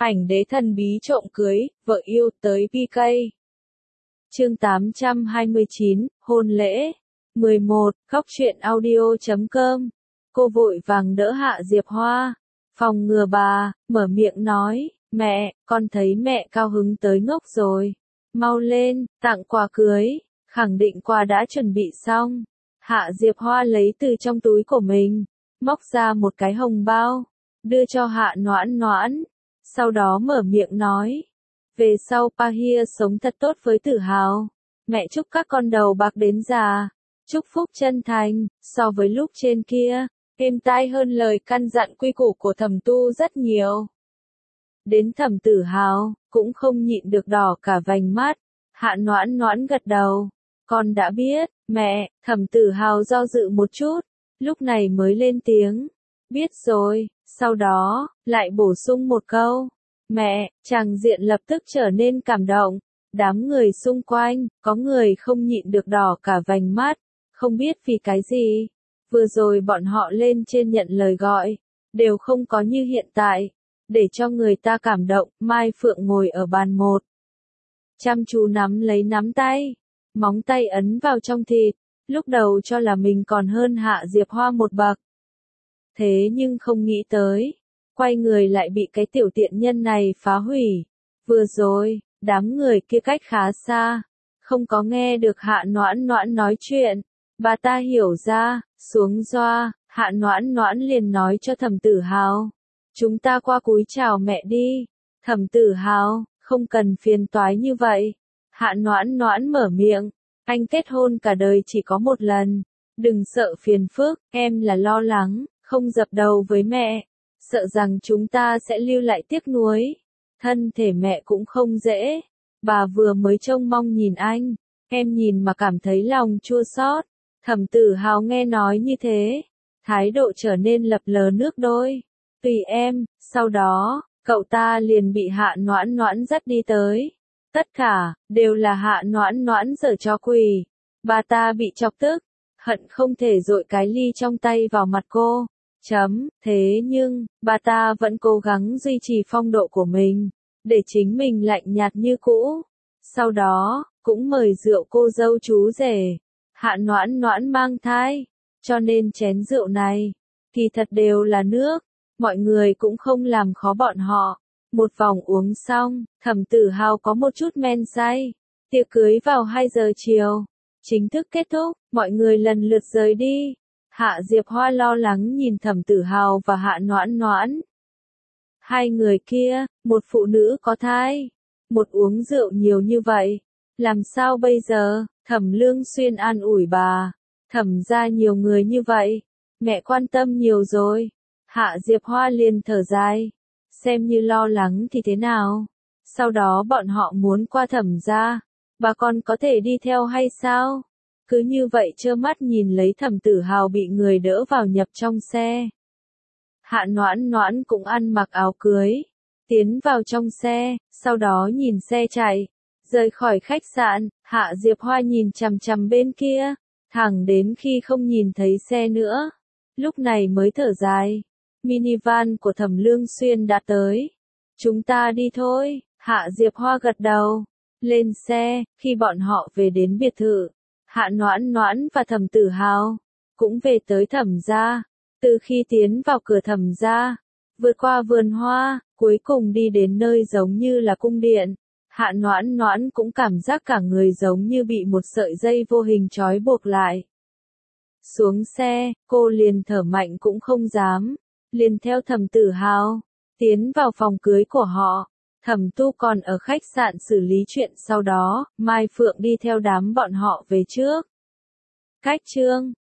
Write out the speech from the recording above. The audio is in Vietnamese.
Ảnh đế thần bí trộm cưới, vợ yêu tới PK. Chương 829, hôn lễ. 11, góc truyện audio.com. Cô vội vàng đỡ Hạ Diệp Hoa. Phòng ngừa bà, mở miệng nói, mẹ, con thấy mẹ cao hứng tới ngốc rồi. Mau lên, tặng quà cưới, khẳng định quà đã chuẩn bị xong. Hạ Diệp Hoa lấy từ trong túi của mình, móc ra một cái hồng bao, đưa cho Hạ Noãn Noãn. Sau đó mở miệng nói, về sau Pahia sống thật tốt với Tử Hào. Mẹ chúc các con đầu bạc đến già, chúc phúc chân thành, so với lúc trên kia, êm tai hơn lời căn dặn quy củ của Thẩm Tu rất nhiều. Đến Thẩm Tử Hào, cũng không nhịn được đỏ cả vành mắt. Hạ Noãn Noãn gật đầu, con đã biết, mẹ. Thẩm Tử Hào do dự một chút, lúc này mới lên tiếng, biết rồi. Sau đó, lại bổ sung một câu, mẹ. Tràng diện lập tức trở nên cảm động. Đám người xung quanh, có người không nhịn được đỏ cả vành mắt, không biết vì cái gì. Vừa rồi bọn họ lên trên nhận lời gọi, đều không có như hiện tại. Để cho người ta cảm động, Mai Phượng ngồi ở bàn một, chăm chú nắm lấy nắm tay, móng tay ấn vào trong thịt, lúc đầu cho là mình còn hơn Hạ Diệp Hoa một bậc. Thế nhưng không nghĩ tới, quay người lại bị cái tiểu tiện nhân này phá hủy. Vừa rồi, đám người kia cách khá xa, không có nghe được Hạ Noãn Noãn nói chuyện. Bà ta hiểu ra, xuống doa, Hạ Noãn Noãn liền nói cho Thẩm Tử Hào, chúng ta qua cúi chào mẹ đi. Thẩm Tử Hào, không cần phiền toái như vậy. Hạ Noãn Noãn mở miệng, anh kết hôn cả đời chỉ có một lần, đừng sợ phiền phức, em là lo lắng, không dập đầu với mẹ, sợ rằng chúng ta sẽ lưu lại tiếc nuối. Thân thể mẹ cũng không dễ, bà vừa mới trông mong nhìn anh, em nhìn mà cảm thấy lòng chua xót. Thẩm Tử Hào nghe nói như thế, thái độ trở nên lập lờ nước đôi. Tùy em. Sau đó, cậu ta liền bị Hạ Noãn Noãn dắt đi tới. Tất cả, đều là Hạ Noãn Noãn giở trò quỷ. Bà ta bị chọc tức, hận không thể dội cái ly trong tay vào mặt cô. Thế nhưng, bà ta vẫn cố gắng duy trì phong độ của mình, để chính mình lạnh nhạt như cũ. Sau đó, cũng mời rượu cô dâu chú rể. Hạ Noãn Noãn mang thai, cho nên chén rượu này, kỳ thật đều là nước. Mọi người cũng không làm khó bọn họ. Một vòng uống xong, Thẩm Tử Hào có một chút men say. Tiệc cưới vào 2 giờ chiều, chính thức kết thúc, mọi người lần lượt rời đi. Hạ Diệp Hoa lo lắng nhìn Thẩm Tử Hào và Hạ Noãn Noãn. Hai người kia, một phụ nữ có thai, một uống rượu nhiều như vậy, làm sao bây giờ? Thẩm Lương Xuyên an ủi bà, Thẩm gia nhiều người như vậy, mẹ quan tâm nhiều rồi. Hạ Diệp Hoa liền thở dài, xem như lo lắng thì thế nào? Sau đó bọn họ muốn qua Thẩm gia, bà con có thể đi theo hay sao? Cứ như vậy trơ mắt nhìn lấy Thẩm Tử Hào bị người đỡ vào nhập trong xe. Hạ Noãn Noãn cũng ăn mặc áo cưới, tiến vào trong xe, sau đó nhìn xe chạy, rời khỏi khách sạn. Hạ Diệp Hoa nhìn chằm chằm bên kia, thẳng đến khi không nhìn thấy xe nữa, lúc này mới thở dài. Minivan của Thẩm Lương Xuyên đã tới. Chúng ta đi thôi. Hạ Diệp Hoa gật đầu, lên xe. Khi bọn họ về đến biệt thự, Hạ Noãn Noãn và Thẩm Tử Hào cũng về tới Thẩm gia. Từ khi tiến vào cửa Thẩm gia, vượt qua vườn hoa, cuối cùng đi đến nơi giống như là cung điện, Hạ Noãn Noãn cũng cảm giác cả người giống như bị một sợi dây vô hình trói buộc lại. Xuống xe, cô liền thở mạnh cũng không dám, liền theo Thẩm Tử Hào tiến vào phòng cưới của họ. Thẩm Tu còn ở khách sạn xử lý chuyện, sau đó Mai Phượng đi theo đám bọn họ về trước. Cách chương